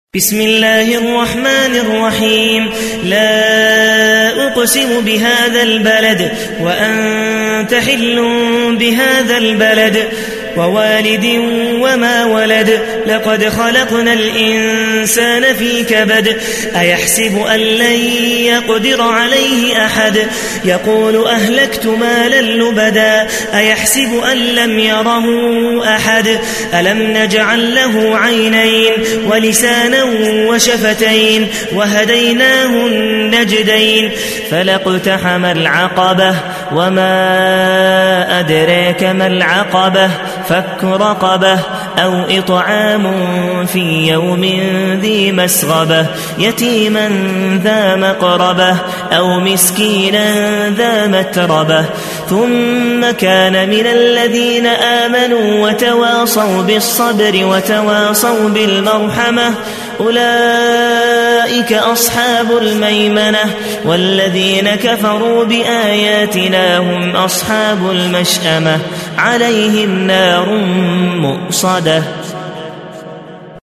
بسم الله الرحمن الرحيم. لا أقسم بهذا البلد وأنت حل بهذا البلد ووالد وما ولد. لقد خلقنا الإنسان في كبد. أيحسب أن لن يقدر عليه أحد. يقول أهلكت مالا لبدا. أيحسب أن لم يره أحد. ألم نجعل له عينين ولسانا وشفتين وهديناه النجدين. فلا اقتحم العقبة وما أدراك ما العقبة. فك رقبة أو إطعام في يوم ذي مسغبة. يتيما ذا مقربة أو مسكينا ذا متربة. ثم كان من الذين آمنوا وتواصوا بالصبر وتواصوا بالمرحمة. أولئك أصحاب الميمنة. والذين كفروا بآياتنا هم أصحاب المشأمة. عليهم نار مؤصدة.